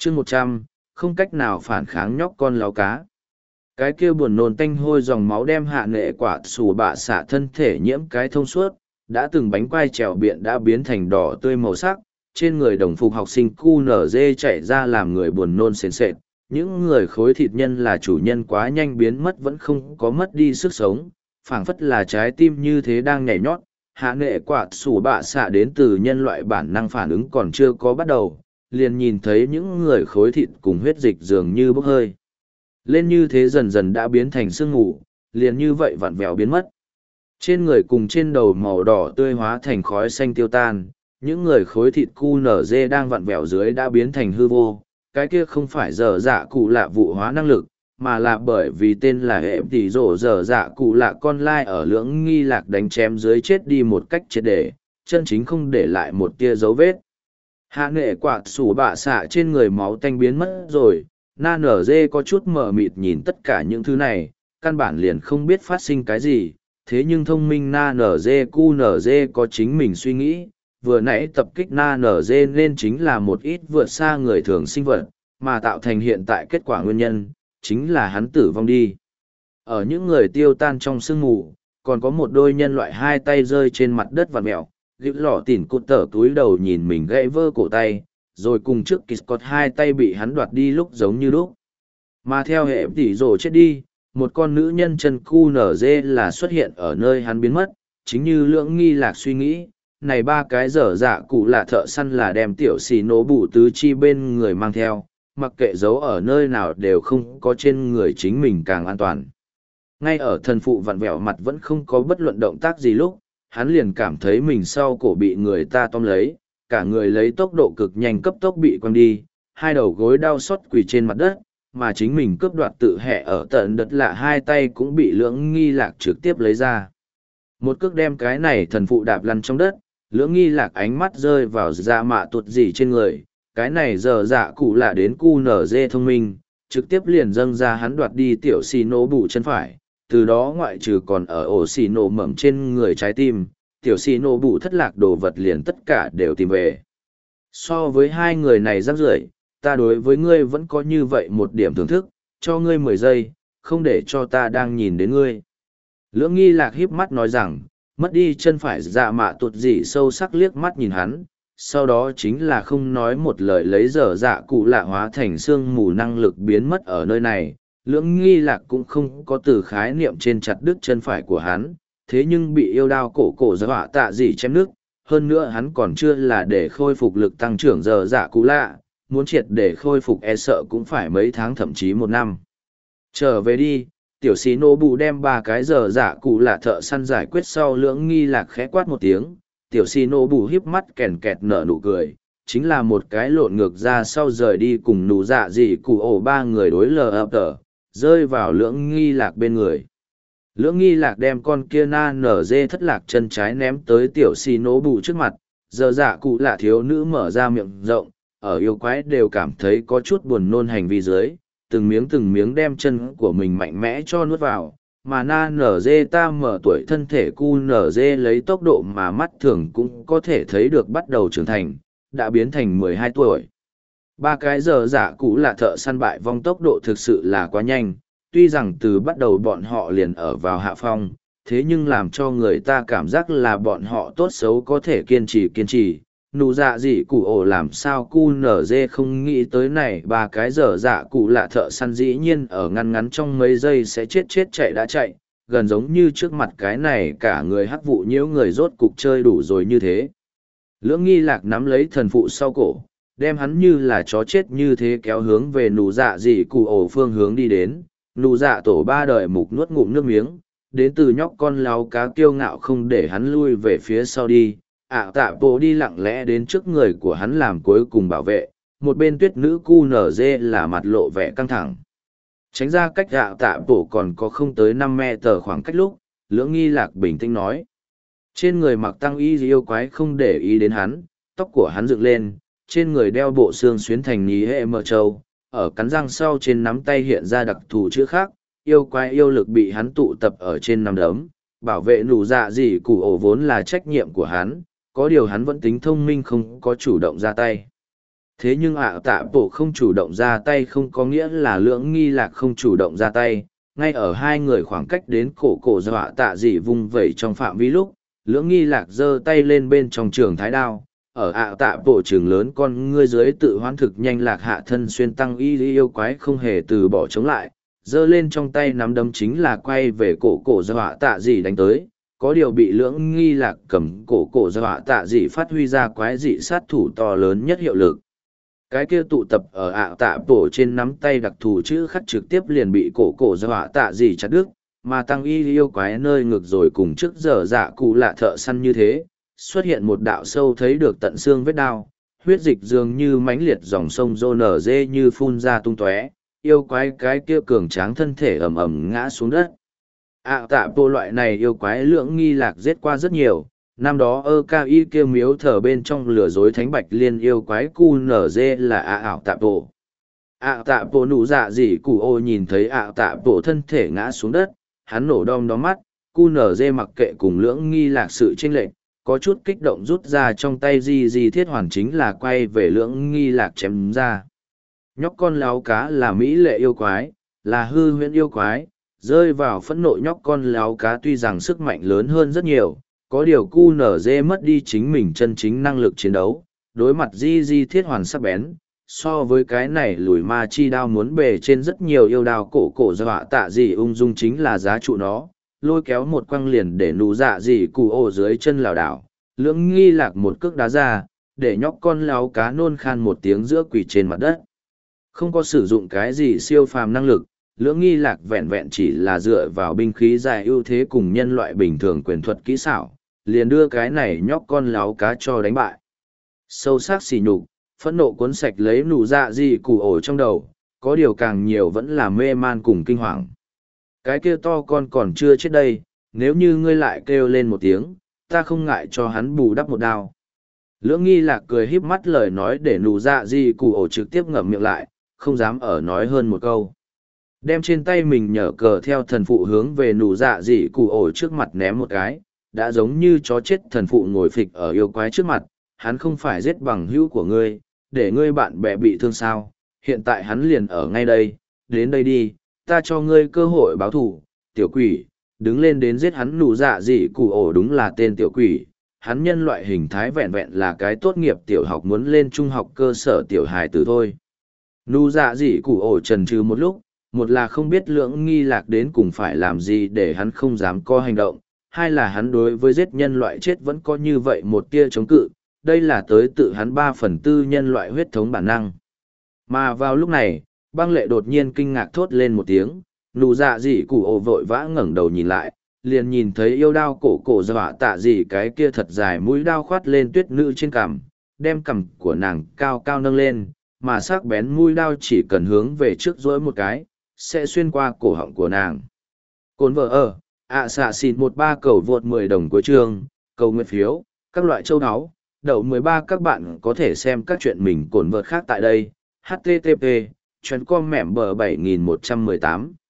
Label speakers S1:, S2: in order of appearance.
S1: chương 100, không cách nào phản kháng nhóc con láo cá. Cái kia buồn nôn tanh hôi dòng máu đem hạ nệ quả xù bạ xạ thân thể nhiễm cái thông suốt, đã từng bánh quai trèo biện đã biến thành đỏ tươi màu sắc, trên người đồng phục học sinh QNZ chạy ra làm người buồn nôn sền sệt. Những người khối thịt nhân là chủ nhân quá nhanh biến mất vẫn không có mất đi sức sống, phảng phất là trái tim như thế đang nhảy nhót. Hạ nệ quả xù bạ xạ đến từ nhân loại bản năng phản ứng còn chưa có bắt đầu, liền nhìn thấy những người khối thịt cùng huyết dịch dường như bốc hơi lên, như thế dần dần đã biến thành sương mù, liền như vậy vặn vẹo biến mất. Trên người cùng trên đầu màu đỏ tươi hóa thành khói xanh tiêu tan, những người khối thịt QNZ đang vặn vẹo dưới đã biến thành hư vô. Cái kia không phải dở dạ cụ lạ vụ hóa năng lực, mà là bởi vì tên là hệ tỷ rổ dở dạ cụ lạ con lai ở lưỡng nghi lạc đánh chém dưới chết đi một cách triệt để, chân chính không để lại một tia dấu vết. Hạ nệ quạt sủ bạ xạ trên người máu tanh biến mất rồi, na nở dê có chút mờ mịt nhìn tất cả những thứ này, căn bản liền không biết phát sinh cái gì, thế nhưng thông minh na nở dê cu nở dê có chính mình suy nghĩ, vừa nãy tập kích na nở dê nên chính là một ít vượt xa người thường sinh vật, mà tạo thành hiện tại kết quả nguyên nhân, chính là hắn tử vong đi. Ở những người tiêu tan trong sương mù, còn có một đôi nhân loại hai tay rơi trên mặt đất vặn mẹo, gịu lọ tỉn cụt tở túi đầu nhìn mình gãy vơ cổ tay, rồi cùng trước kịch cọt hai tay bị hắn đoạt đi lúc giống như lúc. Mà theo hệ tỉ rồ chết đi, một con nữ nhân chân cu nở dê là xuất hiện ở nơi hắn biến mất, chính như lưỡng nghi lạc suy nghĩ, này ba cái dở dạ cụ là thợ săn là đem tiểu xì nổ bù tứ chi bên người mang theo, mặc kệ giấu ở nơi nào đều không có trên người chính mình càng an toàn. Ngay ở thần phụ vặn vẹo mặt vẫn không có bất luận động tác gì lúc, hắn liền cảm thấy mình sau cổ bị người ta tóm lấy, cả người lấy tốc độ cực nhanh cấp tốc bị quăng đi, hai đầu gối đau xót quỳ trên mặt đất, mà chính mình cướp đoạt tự hẹ ở tận đất lạ hai tay cũng bị lưỡng nghi lạc trực tiếp lấy ra. Một cước đem cái này thần phụ đạp lăn trong đất, lưỡng nghi lạc ánh mắt rơi vào dạ mạ tuột gì trên người, cái này giờ dạ cụ lạ đến cu nở dê thông minh, trực tiếp liền dâng ra hắn đoạt đi tiểu xì nổ bù chân phải, từ đó ngoại trừ còn ở ổ xì nổ mầm trên người trái tim, tiểu xì nổ bù thất lạc đồ vật liền tất cả đều tìm về. So với hai người này rắc rưởi, ta đối với ngươi vẫn có như vậy một điểm thưởng thức, cho ngươi 10 giây, không để cho ta đang nhìn đến ngươi. Lưỡng nghi lạc híp mắt nói rằng, mất đi chân phải dạ mạ tuột dị sâu sắc liếc mắt nhìn hắn, sau đó chính là không nói một lời lấy dở dạ cụ lạ hóa thành xương mù năng lực biến mất ở nơi này. Lưỡng nghi lạc cũng không có từ khái niệm trên chặt đứt chân phải của hắn, thế nhưng bị yêu đao cổ dọa tạ dị chém nước, hơn nữa hắn còn chưa là để khôi phục lực tăng trưởng dở dạ cụ lạ, muốn triệt để khôi phục e sợ cũng phải mấy tháng thậm chí 1 năm. Trở về đi, tiểu xí nô bù đem 3 cái dở dạ cụ lạ thợ săn giải quyết sau. Lưỡng nghi lạc khẽ quát một tiếng, tiểu xì nổ bù híp mắt kèn kẹt nở nụ cười, chính là một cái lộn ngược ra sau rời đi cùng nụ dạ dị cụ ổ 3 người đối lờ ập tờ, rơi vào lưỡng nghi lạc bên người. Lưỡng nghi lạc đem con kia na nở dê thất lạc chân trái ném tới tiểu xì nổ bù trước mặt, giờ dạ cụ lạ thiếu nữ mở ra miệng rộng, ở yêu quái đều cảm thấy có chút buồn nôn hành vi dưới, từng miếng đem chân của mình mạnh mẽ cho nuốt vào. Mà na nở dê ta mở tuổi thân thể cu nở dê lấy tốc độ mà mắt thường cũng có thể thấy được bắt đầu trưởng thành, đã biến thành 12 tuổi. 3 cái giờ giả cũ là thợ săn bại vong tốc độ thực sự là quá nhanh, tuy rằng từ bắt đầu bọn họ liền ở vào hạ phong, thế nhưng làm cho người ta cảm giác là bọn họ tốt xấu có thể kiên trì. Nụ dạ dị cụ ổ làm sao cu nở dê không nghĩ tới này 3 cái dở dạ cụ lạ thợ săn dĩ nhiên ở ngắn trong mấy giây sẽ chết chạy đã chạy, gần giống như trước mặt cái này cả người hắc vụ nhiễu người rốt cục chơi đủ rồi như thế. Lưỡng nghi lạc nắm lấy thần phụ sau cổ, đem hắn như là chó chết như thế kéo hướng về nụ dạ dị cụ ổ phương hướng đi đến. Nụ dạ tổ 3 đời mục nuốt ngụm nước miếng, đến từ nhóc con láo cá kiêu ngạo không để hắn lui về phía sau đi. Tạ bộ đi lặng lẽ đến trước người của hắn làm cuối cùng bảo vệ, một bên tuyết nữ cu nở dê là mặt lộ vẻ căng thẳng. Tránh ra cách tạ bộ còn có không tới 5 mét khoảng cách lúc, lưỡng nghi lạc bình tĩnh nói. Trên người mặc tăng y yêu quái không để ý đến hắn, tóc của hắn dựng lên, trên người đeo bộ xương xuyến thành ní hệ mờ trâu, ở cắn răng sau trên nắm tay hiện ra đặc thù chữ khác, yêu quái yêu lực bị hắn tụ tập ở trên nắm đấm, bảo vệ nụ dạ dị cụ ổ vốn là trách nhiệm của hắn. Có điều hắn vẫn tính thông minh không có chủ động ra tay. Thế nhưng tạ bộ không chủ động ra tay không có nghĩa là Lưỡng Nghi Lạc không chủ động ra tay. Ngay ở hai người khoảng cách đến cổ cổ dọa tạ dị vung vẩy trong phạm vi lúc, Lưỡng Nghi Lạc giơ tay lên bên trong trường thái đao. Ở tạ bộ trường lớn con ngươi dưới tự hoán thực nhanh lạc hạ thân xuyên tăng y yêu quái không hề từ bỏ chống lại, giơ lên trong tay nắm đấm chính là quay về cổ cổ dọa tạ dị đánh tới. Có điều bị Lưỡng Nghi Lạc cầm cổ cổ dọa tạ dị phát huy ra quái dị sát thủ to lớn nhất hiệu lực. Cái kia tụ tập ở tạ bộ trên nắm tay đặc thù chữ khắc trực tiếp liền bị cổ cổ dọa tạ dị chặt đứt, mà tăng y yêu quái nơi ngực rồi cùng trước giờ dạ cụ lạ thợ săn như thế, xuất hiện một đạo sâu thấy được tận xương vết đao, huyết dịch dường như mãnh liệt dòng sông rô nở dê như phun ra tung tóe, yêu quái cái kia cường tráng thân thể ầm ầm ngã xuống đất. Tạ bộ loại này yêu quái Lưỡng Nghi Lạc giết qua rất nhiều. Năm đó ca y kia miếu thờ bên trong lừa dối thánh bạch liên yêu quái cu nở dê là tạ bộ. Tạ bộ nụ dạ dị cụ ô nhìn thấy tạ bộ thân thể ngã xuống đất, hắn nổ đom đóm mắt, cu nở dê mặc kệ cùng Lưỡng Nghi Lạc sự chênh lệch, có chút kích động rút ra trong tay di thiết hoàn chính là quay về Lưỡng Nghi Lạc chém ra. Nhóc con láo cá là mỹ lệ yêu quái, là hư huyễn yêu quái, rơi vào phẫn nộ nhóc con láo cá tuy rằng sức mạnh lớn hơn rất nhiều, có điều cu nở dê mất đi chính mình chân chính năng lực chiến đấu, đối mặt di thiết hoàn sắc bén, so với cái này lùi ma chi đao muốn bề trên rất nhiều yêu đao cổ cổ dọa tạ dị ung dung chính là giá trụ nó, lôi kéo một quăng liền để nụ dạ dị cụ ổ dưới chân lảo đảo, Lưỡng Nghi Lạc một cước đá ra, để nhóc con láo cá nôn khan một tiếng giữa quỷ trên mặt đất. Không có sử dụng cái gì siêu phàm năng lực, Lưỡng Nghi Lạc vẹn vẹn chỉ là dựa vào binh khí dài ưu thế cùng nhân loại bình thường quyền thuật kỹ xảo, liền đưa cái này nhóc con láo cá cho đánh bại. Sâu sắc xỉ nhục, phẫn nộ cuốn sạch lấy nụ dạ dị cụ ổ trong đầu, có điều càng nhiều vẫn là mê man cùng kinh hoàng. Cái kia to con còn chưa chết đây, nếu như ngươi lại kêu lên một tiếng, ta không ngại cho hắn bù đắp một đao. Lưỡng Nghi Lạc cười híp mắt lời nói để nụ dạ dị cụ ổ trực tiếp ngậm miệng lại, không dám ở nói hơn một câu. Đem trên tay mình nhở cờ theo thần phụ hướng về nụ dạ dị cụ ổ trước mặt ném một cái, đã giống như chó chết thần phụ ngồi phịch ở yêu quái trước mặt, hắn không phải giết bằng hữu của ngươi, để ngươi bạn bè bị thương sao, hiện tại hắn liền ở ngay đây, đến đây đi, ta cho ngươi cơ hội báo thù, tiểu quỷ, đứng lên đến giết hắn. Nụ dạ dị cụ ổ đúng là tên tiểu quỷ, hắn nhân loại hình thái vẹn vẹn là cái tốt nghiệp tiểu học muốn lên trung học cơ sở tiểu hài tử thôi. Nụ dạ dị cụ ổ chần chừ một lúc, một là không biết Lưỡng Nghi Lạc đến cùng phải làm gì để hắn không dám có hành động, hai là hắn đối với giết nhân loại chết vẫn có như vậy một tia chống cự, đây là tới tự hắn 3/4 nhân loại huyết thống bản năng. Mà vào lúc này, Băng Lệ đột nhiên kinh ngạc thốt lên một tiếng, nụ dạ dị cụ ổ vội vã ngẩng đầu nhìn lại, liền nhìn thấy yêu đao cổ cổ dọa tạ dị cái kia thật dài mũi đao khoát lên tuyết nữ trên cằm, đem cằm của nàng cao cao nâng lên, mà sắc bén mũi đao chỉ cần hướng về trước dỗi một cái, sẽ xuyên qua cổ họng của nàng. Cồn vợ ở, xạ xịn 13 cầu vượt 10 đồng cuối chương, cầu nguyện phiếu, các loại châu áo, đậu 13 các bạn có thể xem các chuyện mình cồn vợt khác tại đây, http, chuyến com mẻm bờ 7118.